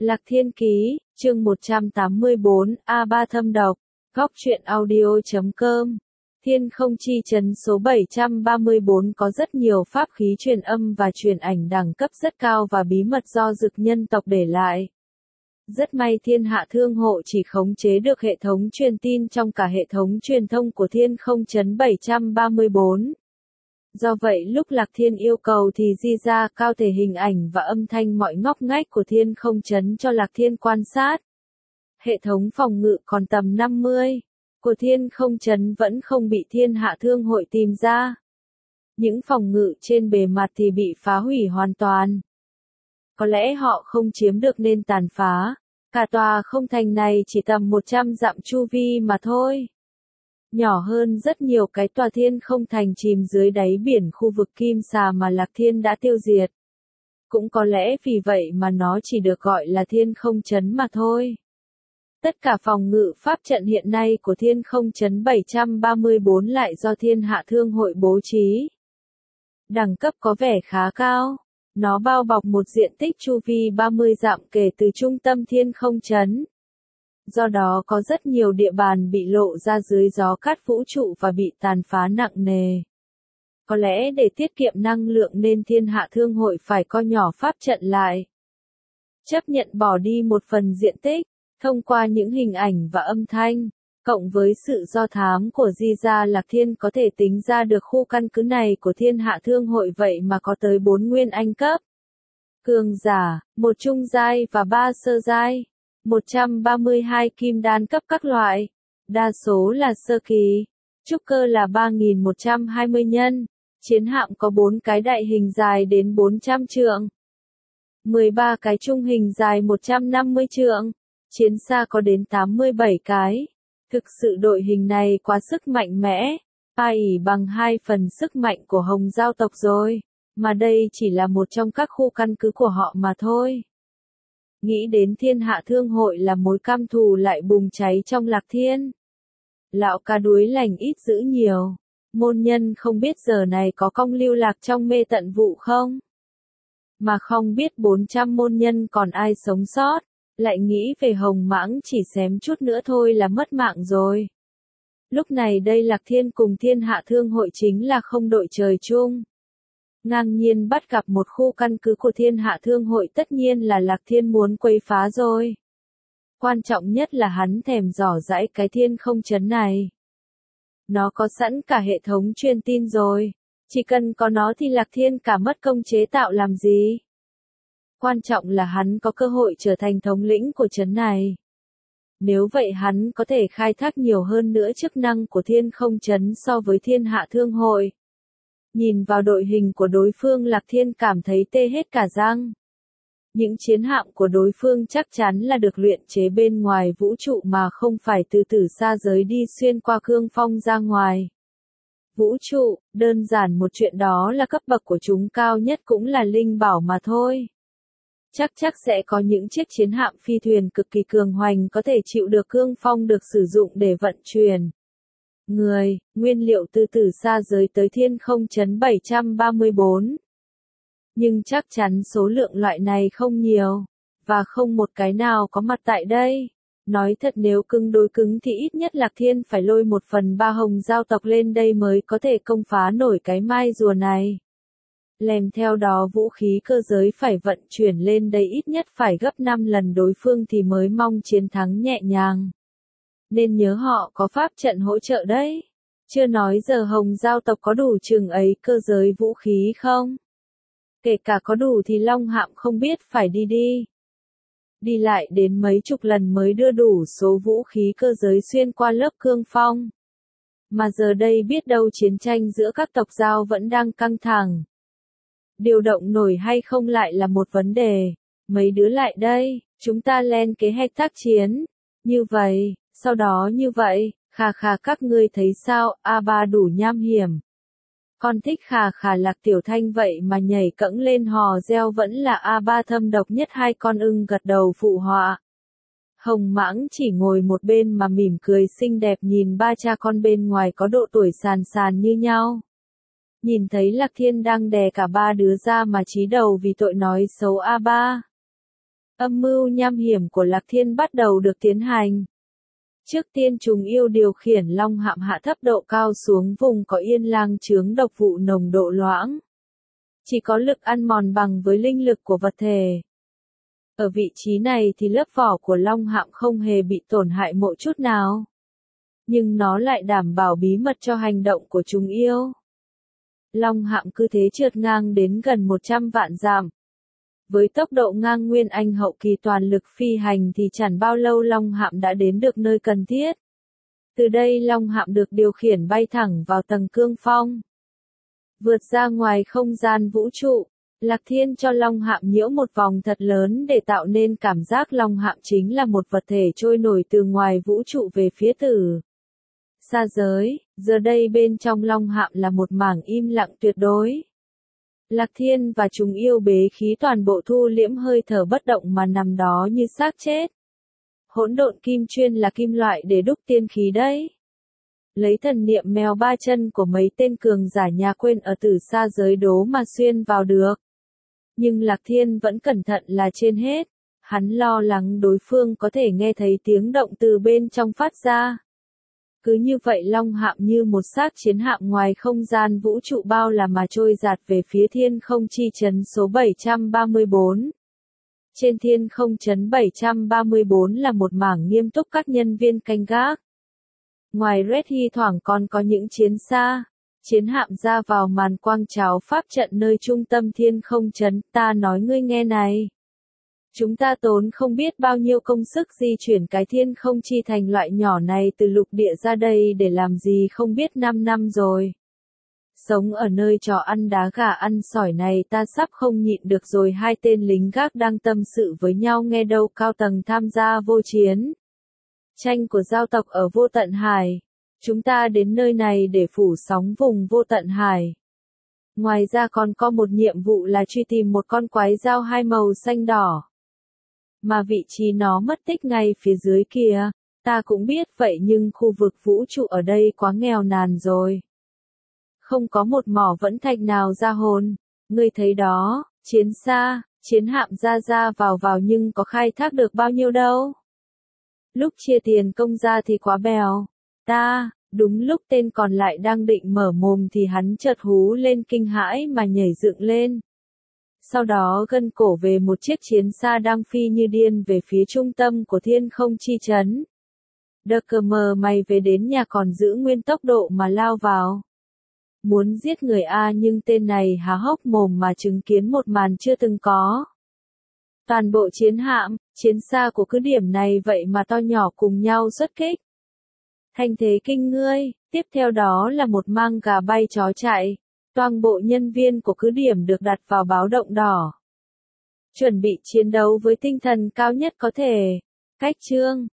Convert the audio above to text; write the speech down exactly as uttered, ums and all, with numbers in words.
Lạc Thiên Ký, chương một trăm tám mươi bốn, A Ba Thâm Độc, góc truyện audio chấm com. Thiên Không Chi Trấn số bảy trăm ba mươi bốn có rất nhiều pháp khí truyền âm và truyền ảnh đẳng cấp rất cao và bí mật do Dực nhân tộc để lại. Rất may Thiên Hạ Thương Hội chỉ khống chế được hệ thống truyền tin trong cả hệ thống truyền thông của Thiên Không Trấn bảy trăm ba mươi bốn. Do vậy lúc Lạc Thiên yêu cầu thì di ra cao thể hình ảnh và âm thanh mọi ngóc ngách của Thiên Không Trấn cho Lạc Thiên quan sát. Hệ thống phòng ngự còn tầm năm mươi của Thiên Không Trấn vẫn không bị Thiên Hạ Thương Hội tìm ra. Những phòng ngự trên bề mặt thì bị phá hủy hoàn toàn. Có lẽ họ không chiếm được nên tàn phá. Cả tòa không thành này chỉ tầm một trăm dặm chu vi mà thôi. Nhỏ hơn rất nhiều cái tòa Thiên Không Thành chìm dưới đáy biển khu vực Kim Xà mà Lạc Thiên đã tiêu diệt. Cũng có lẽ vì vậy mà nó chỉ được gọi là Thiên Không Trấn mà thôi. Tất cả phòng ngự pháp trận hiện nay của Thiên Không Trấn bảy trăm ba mươi bốn lại do Thiên Hạ Thương Hội bố trí. Đẳng cấp có vẻ khá cao. Nó bao bọc một diện tích chu vi ba mươi dặm kể từ trung tâm Thiên Không Trấn. Do đó có rất nhiều địa bàn bị lộ ra dưới gió cát vũ trụ và bị tàn phá nặng nề. Có lẽ để tiết kiệm năng lượng nên Thiên Hạ Thương Hội phải co nhỏ pháp trận lại. Chấp nhận bỏ đi một phần diện tích, thông qua những hình ảnh và âm thanh, cộng với sự do thám của Di Gia Lạc Thiên có thể tính ra được khu căn cứ này của Thiên Hạ Thương Hội vậy mà có tới bốn nguyên anh cấp. Cường giả, một trung giai và ba sơ giai. một trăm ba mươi hai kim đan cấp các loại, đa số là sơ kỳ, trúc cơ là ba nghìn một trăm hai mươi nhân, chiến hạm có bốn cái đại hình dài đến bốn trăm trượng, mười ba cái trung hình dài một trăm năm mươi trượng, chiến xa có đến tám mươi bảy cái. Thực sự đội hình này quá sức mạnh mẽ, ai ỉ bằng hai phần sức mạnh của Hồng Giao tộc rồi, mà đây chỉ là một trong các khu căn cứ của họ mà thôi. Nghĩ đến Thiên Hạ Thương Hội là mối căm thù lại bùng cháy trong Lạc Thiên. Lão cá đuối lành ít dữ nhiều. Môn nhân không biết giờ này có công lưu lạc trong mê tận vụ không? Mà không biết bốn trăm môn nhân còn ai sống sót. Lại nghĩ về Hồng Mãng chỉ xém chút nữa thôi là mất mạng rồi. Lúc này đây Lạc Thiên cùng Thiên Hạ Thương Hội chính là không đội trời chung. Ngang nhiên bắt gặp một khu căn cứ của Thiên Hạ Thương Hội tất nhiên là Lạc Thiên muốn quấy phá rồi. Quan trọng nhất là hắn thèm dò dãi cái Thiên Không Trấn này. Nó có sẵn cả hệ thống truyền tin rồi. Chỉ cần có nó thì Lạc Thiên cả mất công chế tạo làm gì. Quan trọng là hắn có cơ hội trở thành thống lĩnh của trấn này. Nếu vậy hắn có thể khai thác nhiều hơn nữa chức năng của Thiên Không Trấn so với Thiên Hạ Thương Hội. Nhìn vào đội hình của đối phương Lạc Thiên cảm thấy tê hết cả răng. Những chiến hạm của đối phương chắc chắn là được luyện chế bên ngoài vũ trụ mà không phải từ tử xa giới đi xuyên qua cương phong ra ngoài. Vũ trụ, đơn giản một chuyện đó là cấp bậc của chúng cao nhất cũng là linh bảo mà thôi. Chắc chắc sẽ có những chiếc chiến hạm phi thuyền cực kỳ cường hoành có thể chịu được cương phong được sử dụng để vận chuyển người, nguyên liệu từ từ xa giới tới Thiên Không Trấn bảy trăm ba mươi bốn. Nhưng chắc chắn số lượng loại này không nhiều, và không một cái nào có mặt tại đây. Nói thật nếu cứng đối cứng thì ít nhất Lạc Thiên phải lôi một phần ba Hồng Giao tộc lên đây mới có thể công phá nổi cái mai rùa này. Lèm theo đó vũ khí cơ giới phải vận chuyển lên đây ít nhất phải gấp năm lần đối phương thì mới mong chiến thắng nhẹ nhàng. Nên nhớ họ có pháp trận hỗ trợ đấy. Chưa nói giờ Hồng Giao tộc có đủ chừng ấy cơ giới vũ khí không? Kể cả có đủ thì Long Hạm không biết phải đi đi. Đi lại đến mấy chục lần mới đưa đủ số vũ khí cơ giới xuyên qua lớp cương phong. Mà giờ đây biết đâu chiến tranh giữa các tộc giao vẫn đang căng thẳng. Điều động nổi hay không lại là một vấn đề. Mấy đứa lại đây, chúng ta lên kế hoạch tác chiến. Như vậy, sau đó như vậy, khà khà các ngươi thấy sao, A Ba đủ nham hiểm. Con thích khà khà Lạc Tiểu Thanh vậy mà nhảy cẫng lên hò reo vẫn là A Ba thâm độc nhất hai con ưng gật đầu phụ họa. Hồng Mãng chỉ ngồi một bên mà mỉm cười xinh đẹp nhìn ba cha con bên ngoài có độ tuổi sàn sàn như nhau. Nhìn thấy Lạc Thiên đang đè cả ba đứa ra mà chí đầu vì tội nói xấu A Ba. Âm mưu nham hiểm của Lạc Thiên bắt đầu được tiến hành. Trước tiên chúng yêu điều khiển long hạm hạ thấp độ cao xuống vùng có yên lang chướng độc vụ nồng độ loãng. Chỉ có lực ăn mòn bằng với linh lực của vật thể. Ở vị trí này thì lớp vỏ của long hạm không hề bị tổn hại một chút nào. Nhưng nó lại đảm bảo bí mật cho hành động của chúng yêu. Long hạm cứ thế trượt ngang đến gần một trăm vạn dặm. Với tốc độ ngang nguyên anh hậu kỳ toàn lực phi hành thì chẳng bao lâu long hạm đã đến được nơi cần thiết. Từ đây long hạm được điều khiển bay thẳng vào tầng cương phong. Vượt ra ngoài không gian vũ trụ, Lạc Thiên cho long hạm nhiễu một vòng thật lớn để tạo nên cảm giác long hạm chính là một vật thể trôi nổi từ ngoài vũ trụ về phía tử xa giới. Giờ đây bên trong long hạm là một mảng im lặng tuyệt đối. Lạc Thiên và chúng yêu bế khí toàn bộ thu liễm hơi thở bất động mà nằm đó như xác chết. Hỗn độn kim chuyên là kim loại để đúc tiên khí đấy. Lấy thần niệm mèo ba chân của mấy tên cường giả nhà quên ở tử xa giới đố mà xuyên vào được. Nhưng Lạc Thiên vẫn cẩn thận là trên hết. Hắn lo lắng đối phương có thể nghe thấy tiếng động từ bên trong phát ra. Cứ như vậy long hạm như một xác chiến hạm ngoài không gian vũ trụ bao la mà trôi dạt về phía thiên không chi trấn số bảy trăm ba mươi bốn. Trên thiên không trấn bảy trăm ba mươi bốn là một mảng nghiêm túc các nhân viên canh gác. Ngoài Red Hy thoảng còn có những chiến xa, chiến hạm ra vào màn quang cháo pháp trận nơi trung tâm thiên không trấn. Ta nói ngươi nghe này. Chúng ta tốn không biết bao nhiêu công sức di chuyển cái thiên không chi thành loại nhỏ này từ lục địa ra đây để làm gì không biết năm năm rồi. Sống ở nơi trò ăn đá gà ăn sỏi này ta sắp không nhịn được rồi. Hai tên lính gác đang tâm sự với nhau nghe đâu cao tầng tham gia vô chiến tranh của giao tộc ở vô tận hải. Chúng ta đến nơi này để phủ sóng vùng vô tận hải. Ngoài ra còn có một nhiệm vụ là truy tìm một con quái dao hai màu xanh đỏ. Mà vị trí nó mất tích ngay phía dưới kia. Ta cũng biết vậy nhưng khu vực vũ trụ ở đây quá nghèo nàn rồi. Không có một mỏ vẫn thạch nào ra hồn. Ngươi thấy đó, chiến xa, chiến hạm ra ra vào vào nhưng có khai thác được bao nhiêu đâu. Lúc chia tiền công ra thì quá bèo. Ta, đúng lúc tên còn lại đang định mở mồm thì hắn chợt hú lên kinh hãi mà nhảy dựng lên. Sau đó gân cổ về một chiếc chiến xa đang phi như điên về phía trung tâm của thiên không chi trấn. Đờ cờ mờ mày về đến nhà còn giữ nguyên tốc độ mà lao vào. Muốn giết người A nhưng tên này há hốc mồm mà chứng kiến một màn chưa từng có. Toàn bộ chiến hạm, chiến xa của cứ điểm này vậy mà to nhỏ cùng nhau xuất kích. Thành thế kinh ngươi, tiếp theo đó là một mang gà bay chó chạy. Toàn bộ nhân viên của cứ điểm được đặt vào báo động đỏ. Chuẩn bị chiến đấu với tinh thần cao nhất có thể. Cách chương